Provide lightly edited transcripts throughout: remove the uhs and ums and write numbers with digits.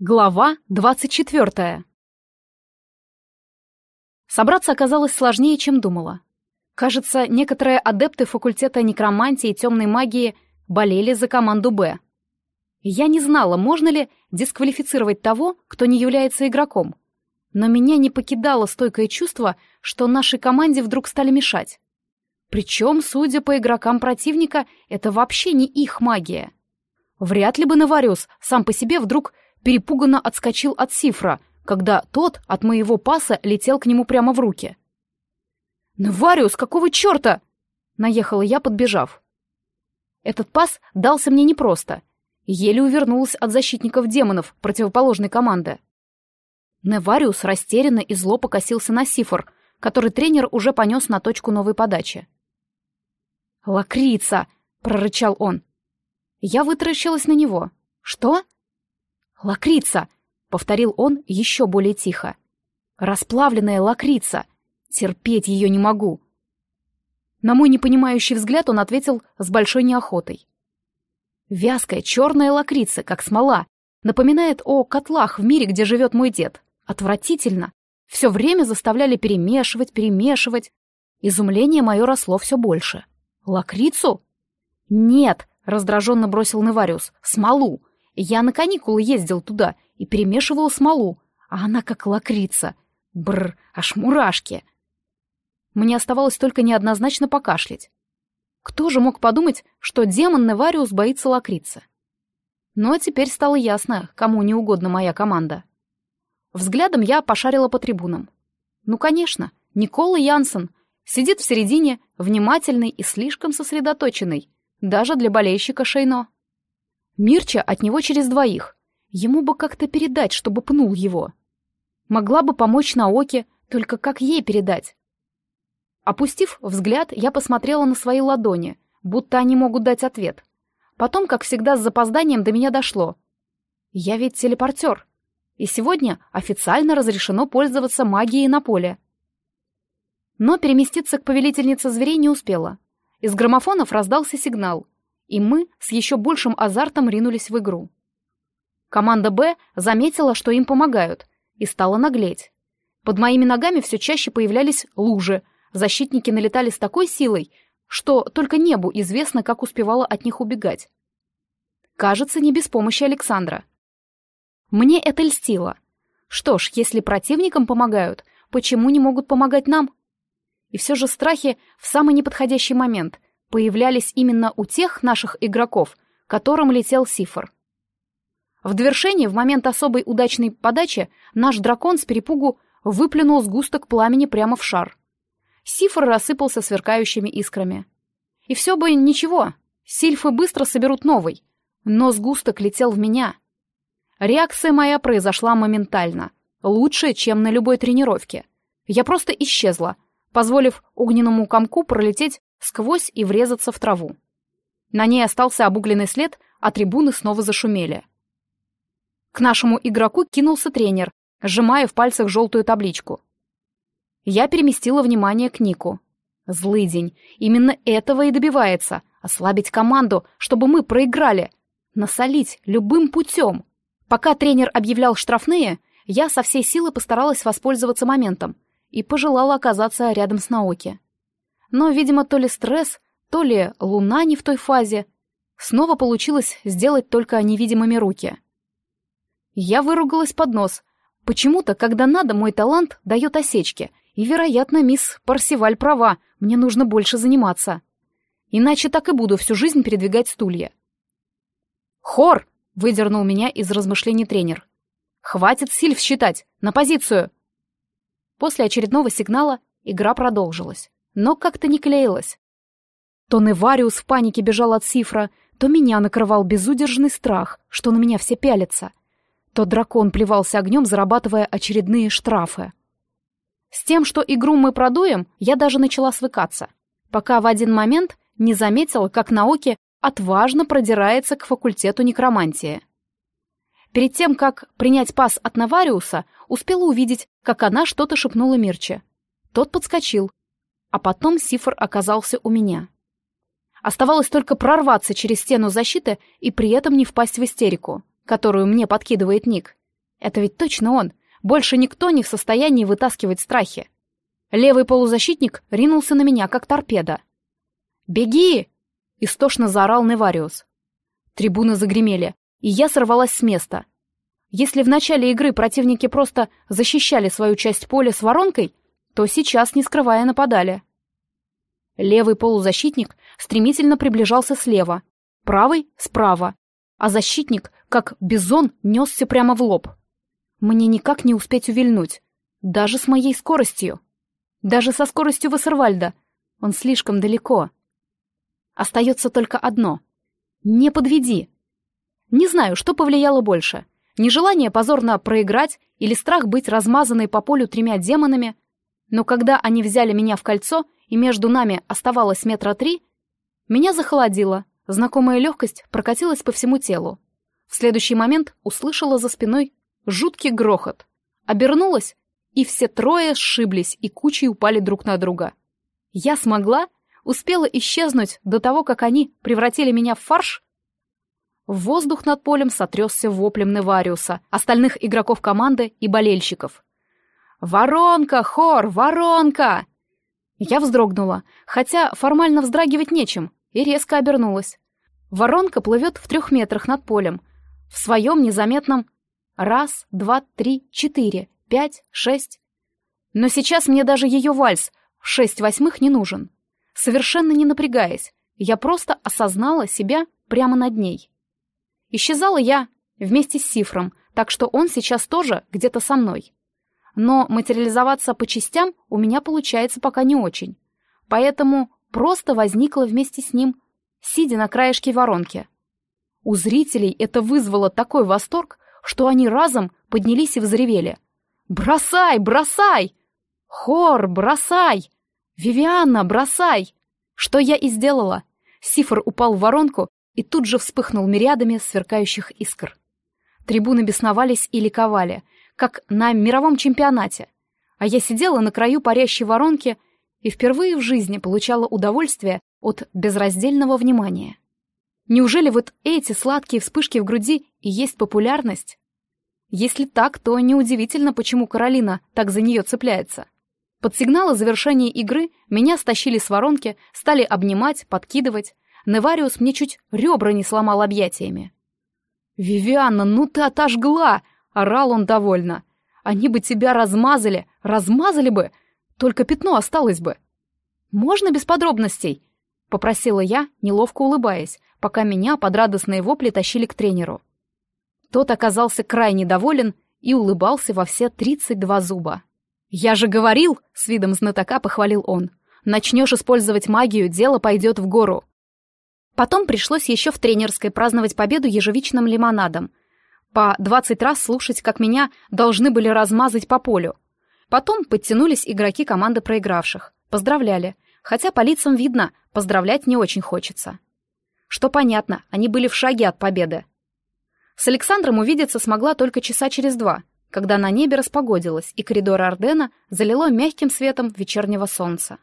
Глава 24. Собраться оказалось сложнее, чем думала. Кажется, некоторые адепты факультета некромантии и темной магии болели за команду «Б». Я не знала, можно ли дисквалифицировать того, кто не является игроком, но меня не покидало стойкое чувство, что нашей команде вдруг стали мешать. Причем, судя по игрокам противника, это вообще не их магия. Вряд ли бы Навариус сам по себе вдруг перепуганно отскочил от Сифра, когда тот от моего паса летел к нему прямо в руки. «Навариус, какого черта?» — наехала я, подбежав. Этот пас дался мне непросто. Еле увернулась от защитников демонов противоположной команды. Навариус растерянно и зло покосился на Сифр, который тренер уже понес на точку новой подачи. «Лакрица!» — прорычал он. Я вытаращилась на него. «Что?» «Лакрица!» — повторил он еще более тихо. «Расплавленная лакрица! Терпеть ее не могу!» На мой непонимающий взгляд он ответил с большой неохотой. «Вязкая черная лакрица, как смола, напоминает о котлах в мире, где живет мой дед. Отвратительно! Все время заставляли перемешивать. Изумление мое росло все больше. Лакрицу? Нет!» — раздраженно бросил Навариус. «Смолу! Я на каникулы ездил туда и перемешивал смолу, а она как лакрица. Бррр, аж мурашки!» Мне оставалось только неоднозначно покашлять. Кто же мог подумать, что демон Навариус боится лакрицы? Но теперь стало ясно, кому не угодна моя команда. Взглядом я пошарила по трибунам. Ну, конечно, Никола Янсен сидит в середине, внимательный и слишком сосредоточенный, даже для болельщика Шейно. Мирча от него через двоих. Ему бы как-то передать, чтобы пнул его. Могла бы помочь Наоке, только как ей передать? Опустив взгляд, я посмотрела на свои ладони, будто они могут дать ответ. Потом, как всегда, с запозданием до меня дошло. Я ведь телепортер, и сегодня официально разрешено пользоваться магией на поле. Но переместиться к повелительнице зверей не успела. Из граммофонов раздался сигнал, и мы с еще большим азартом ринулись в игру. Команда «Б» заметила, что им помогают, и стала наглеть. Под моими ногами все чаще появлялись лужи, защитники налетали с такой силой, что только небу известно, как успевала от них убегать. Кажется, не без помощи Александра. Мне это льстило. Что ж, если противникам помогают, почему не могут помогать нам? И все же страхи в самый неподходящий момент появлялись именно у тех наших игроков, которым летел Сифр. В довершение, в момент особой удачной подачи, наш дракон с перепугу выплюнул сгусток пламени прямо в шар. Сифр рассыпался сверкающими искрами. И все бы ничего, сильфы быстро соберут новый, но сгусток летел в меня. Реакция моя произошла моментально, лучше, чем на любой тренировке. Я просто исчезла, позволив огненному комку пролететь сквозь и врезаться в траву. На ней остался обугленный след, а трибуны снова зашумели. К нашему игроку кинулся тренер, сжимая в пальцах желтую табличку. Я переместила внимание к Нику. Злыдень, именно этого и добивается — ослабить команду, чтобы мы проиграли, насолить любым путем. Пока тренер объявлял штрафные, я со всей силы постаралась воспользоваться моментом и пожелала оказаться рядом с Наоки. Но, видимо, то ли стресс, то ли луна не в той фазе. Снова получилось сделать только невидимыми руки. Я выругалась под нос. Почему-то, когда надо, мой талант дает осечки. И, вероятно, мисс Парсиваль права, мне нужно больше заниматься. Иначе так и буду всю жизнь передвигать стулья. «Хор!» — выдернул меня из размышлений тренер. «Хватит сильф считать! На позицию!» После очередного сигнала игра продолжилась, но как-то не клеилась. То Навариус в панике бежал от Сифра, то меня накрывал безудержный страх, что на меня все пялятся. То дракон плевался огнем, зарабатывая очередные штрафы. С тем, что игру мы продуем, я даже начала свыкаться, пока в один момент не заметила, как Наоки отважно продирается к факультету некромантии. Перед тем, как принять пас от Навариуса, успела увидеть, как она что-то шепнула Мирче. Тот подскочил, а потом Сифр оказался у меня. Оставалось только прорваться через стену защиты и при этом не впасть в истерику, которую мне подкидывает Ник. Это ведь точно он. Больше никто не в состоянии вытаскивать страхи. Левый полузащитник ринулся на меня, как торпеда. «Беги!» — истошно заорал Невариус. Трибуны загремели, и я сорвалась с места. Если в начале игры противники просто защищали свою часть поля с воронкой, то сейчас, не скрывая, нападали. Левый полузащитник стремительно приближался слева, правый — справа, а защитник, как бизон, несся прямо в лоб. Мне никак не успеть увильнуть, даже с моей скоростью. Даже со скоростью Вассервальда. Он слишком далеко. Остается только одно. Не подведи. Не знаю, что повлияло больше. Нежелание позорно проиграть или страх быть размазанной по полю 3 демонами. Но когда они взяли меня в кольцо, и между нами оставалось 3 метра, меня захолодило. Знакомая легкость прокатилась по всему телу. В следующий момент услышала за спиной жуткий грохот. Обернулась, и все 3 сшиблись и кучей упали друг на друга. Я смогла? Успела исчезнуть до того, как они превратили меня в фарш? Воздух над полем сотрясся воплем Невариуса, остальных игроков команды и болельщиков. «Воронка, Хор, воронка!» Я вздрогнула, хотя формально вздрагивать нечем, и резко обернулась. Воронка плывет в 3 метрах над полем, в своем незаметном 1, 2, 3, 4, 5, 6. Но сейчас мне даже ее вальс в 6/8 не нужен. Совершенно не напрягаясь, я просто осознала себя прямо над ней. Исчезала я вместе с Сифром, так что он сейчас тоже где-то со мной. Но материализоваться по частям у меня получается пока не очень. Поэтому просто возникла вместе с ним, сидя на краешке воронки. У зрителей это вызвало такой восторг, что они разом поднялись и взревели. «Бросай, бросай! Хор, бросай! Вивианна, бросай!» Что я и сделала. Сифр упал в воронку и тут же вспыхнул мириадами сверкающих искр. Трибуны бесновались и ликовали, как на мировом чемпионате. А я сидела на краю парящей воронки и впервые в жизни получала удовольствие от безраздельного внимания. Неужели вот эти сладкие вспышки в груди и есть популярность? Если так, то неудивительно, почему Каролина так за нее цепляется. Под сигналы завершения игры меня стащили с воронки, стали обнимать, подкидывать. Невариус мне чуть ребра не сломал объятиями. «Вивианна, ну ты отожгла!» — орал он довольно. «Они бы тебя размазали бы, только пятно осталось бы». «Можно без подробностей?» — попросила я, неловко улыбаясь, пока меня под радостные вопли тащили к тренеру. Тот оказался крайне доволен и улыбался во все 32 зуба. «Я же говорил!» — с видом знатока похвалил он. «Начнешь использовать магию, дело пойдет в гору». Потом пришлось еще в тренерской праздновать победу ежевичным лимонадом. По 20 раз слушать, как меня должны были размазать по полю. Потом подтянулись игроки команды проигравших. Поздравляли. Хотя по лицам видно, поздравлять не очень хочется. Что понятно, они были в шаге от победы. С Александром увидеться смогла только часа через 2, когда на небе распогодилось, и коридоры Ордена залило мягким светом вечернего солнца.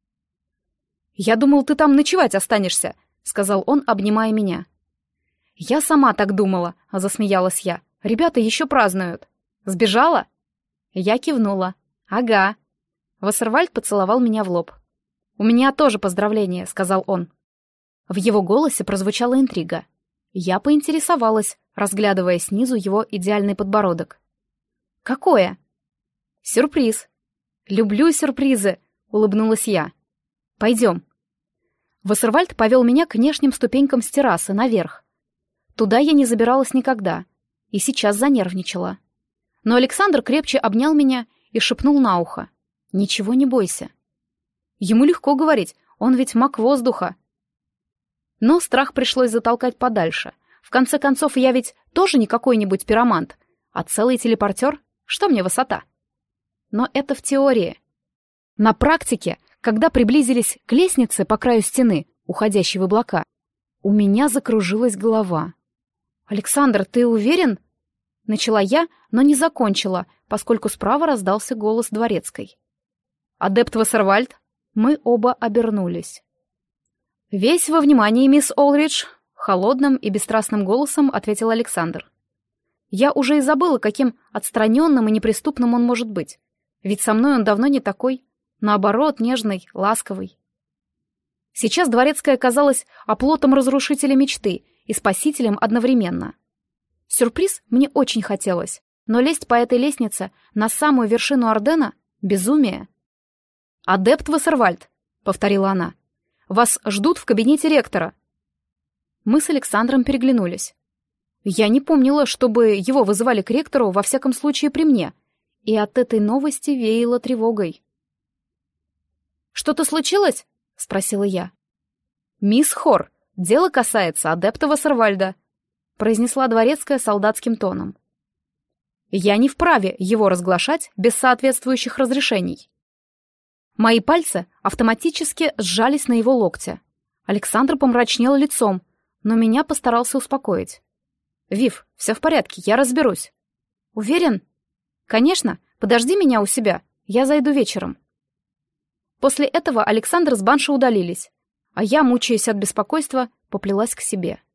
«Я думал, ты там ночевать останешься», — сказал он, обнимая меня. «Я сама так думала», — засмеялась я. «Ребята еще празднуют». «Сбежала?» Я кивнула. «Ага». Вассервальд поцеловал меня в лоб. «У меня тоже поздравление», — сказал он. В его голосе прозвучала интрига. Я поинтересовалась, разглядывая снизу его идеальный подбородок. «Какое?» «Сюрприз». «Люблю сюрпризы», — улыбнулась я. «Пойдем». Вассервальд повел меня к внешним ступенькам с террасы наверх. Туда я не забиралась никогда, и сейчас занервничала. Но Александр крепче обнял меня и шепнул на ухо. «Ничего не бойся». Ему легко говорить, он ведь маг воздуха. Но страх пришлось затолкать подальше. В конце концов, я ведь тоже не какой-нибудь пиромант, а целый телепортер. Что мне высота? Но это в теории. На практике, когда приблизились к лестнице по краю стены, уходящей в облака, у меня закружилась голова. «Александр, ты уверен?» Начала я, но не закончила, поскольку справа раздался голос дворецкой. «Адепт Вассервальд?» Мы оба обернулись. «Весь во внимании, мисс Олридж», — холодным и бесстрастным голосом ответил Александр. Я уже и забыла, каким отстраненным и неприступным он может быть. Ведь со мной он давно не такой. Наоборот, нежный, ласковый. Сейчас Дворецкая казалась оплотом разрушителя мечты и спасителем одновременно. Сюрприз мне очень хотелось, но лезть по этой лестнице на самую вершину Ордена — безумие. «Адепт Вассервальд», — повторила она, — «вас ждут в кабинете ректора». Мы с Александром переглянулись. Я не помнила, чтобы его вызывали к ректору, во всяком случае при мне, и от этой новости веяло тревогой. «Что-то случилось?» — спросила я. «Мисс Хор, дело касается адепта Вассервальда», — произнесла Дворецкая солдатским тоном. «Я не вправе его разглашать без соответствующих разрешений». Мои пальцы автоматически сжались на его локте. Александр помрачнел лицом, но меня постарался успокоить. «Вив, все в порядке, я разберусь». «Уверен?» «Конечно, подожди меня у себя, я зайду вечером». После этого Александр с Банши удалились, а я, мучаясь от беспокойства, поплелась к себе.